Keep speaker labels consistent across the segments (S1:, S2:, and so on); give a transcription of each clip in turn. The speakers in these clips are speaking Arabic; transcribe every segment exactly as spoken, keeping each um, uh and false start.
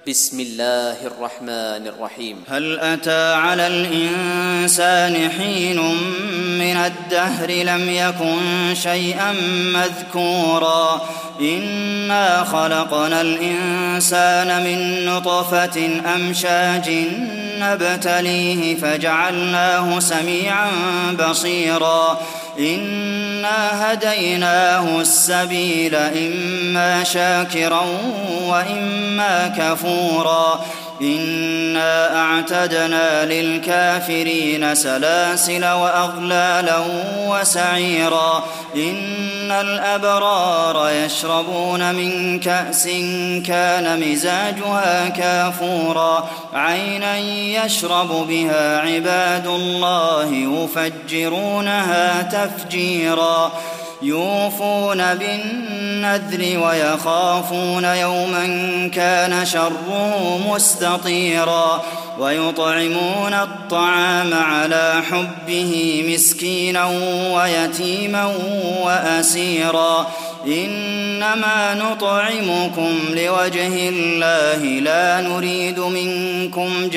S1: بسم الله الرحمن الرحيم.
S2: هل أتى على الإنسان حين من الدهر لم يكن شيئا مذكورا إنا خلقنا الإنسان من نطفة أمشاج نبتليه فجعلناه سميعا بصيرا إنا هديناه السبيل إما شاكرا وإما كفورا إنا أعتدنا للكافرين سلاسل وأغلالا وسعيرا إن الأبرار يشربون من كأس كان مزاجها كافورا عينا يشرب بها عباد الله يفجرونها تفجيرا يوفون بالنذر ويخافون يوما كان شره مستطيرا ويطعمون الطعام على حبه مسكينا ويتيما وأسيرا إنما نطعمكم لوجه الله لا نريد منكم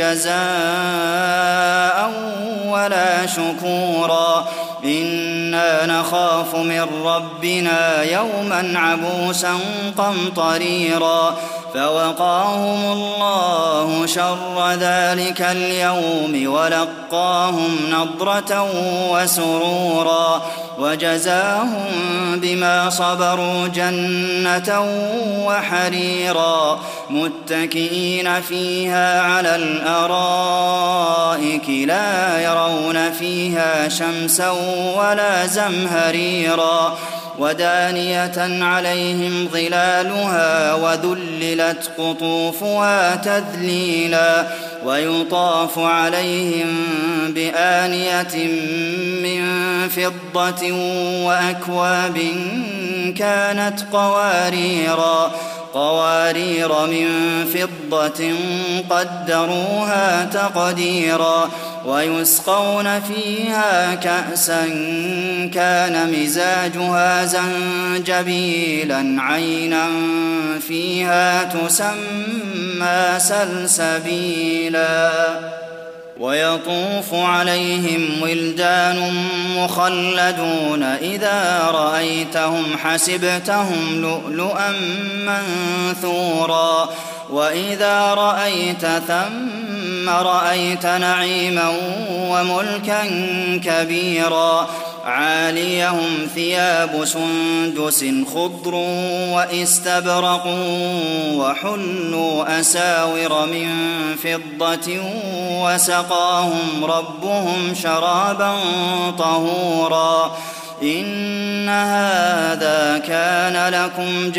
S2: جزاء ولا شكورا إنا نخاف من ربنا يوما عبوسا قمطريرا فوقاهم الله شر ذلك اليوم ولقاهم نضرة وسرورا وجزاهم بما صبروا جنة وحريرا متكئين فيها على الأرائك لا يرون فيها شمسا ولا زمهريرا ودانية عليهم ظلالها وذللت قطوفها تذليلا ويطاف عليهم بآنية من فضة وأكواب كانت قواريرا قوارير من فضة قدروها تقديرا ويسقون فيها كأسا كان مزاجها زنجبيلا عينا فيها تسمى سلسبيلا ويطوف عليهم ولدان مخلدون إذا رأيتهم حسبتهم لؤلؤا منثورا وإذا رأيت ثم رأيت نعيما وملكا كبيرا عاليهم ثياب سندس خضر واستبرق وحلوا أساور من فضة وسقاهم ربهم شرابا طهورا إن هذا كان لكم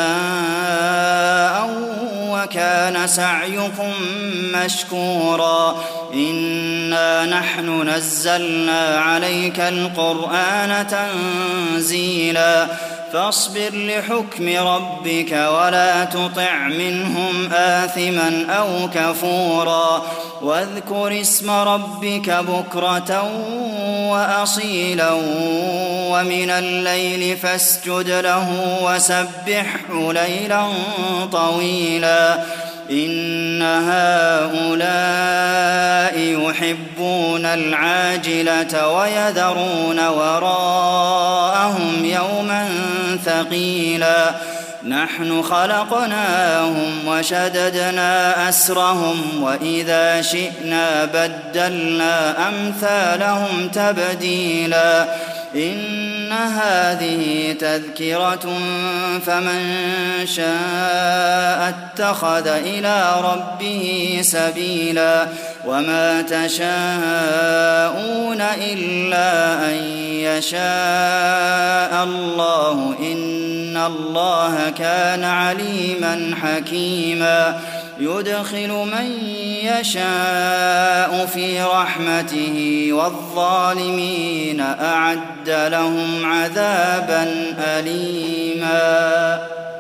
S2: جزاء وكان سعيكم مشكورا إنا نحن نزلنا عليك القرآن تنزيلا فاصبر لحكم ربك ولا تطع منهم آثما أو كفورا واذكر اسم ربك بكرة وأصيلا ومن الليل فاسجد له وسبحه ليلا طويلا إن هؤلاء يحبون العاجلة ويذرون وراءهم يوما ثقيلا نحن خلقناهم وشددنا أسرهم وإذا شئنا بدلنا أمثالهم تبديلا إن هذه تذكرة فمن شاء اتخذ إلى ربه سبيلا وما تشاءون إلا أن يشاء الله إن الله كان عليما حكيما يدخل من يشاء في رحمته والظالمين أعد لهم عذابا أليما.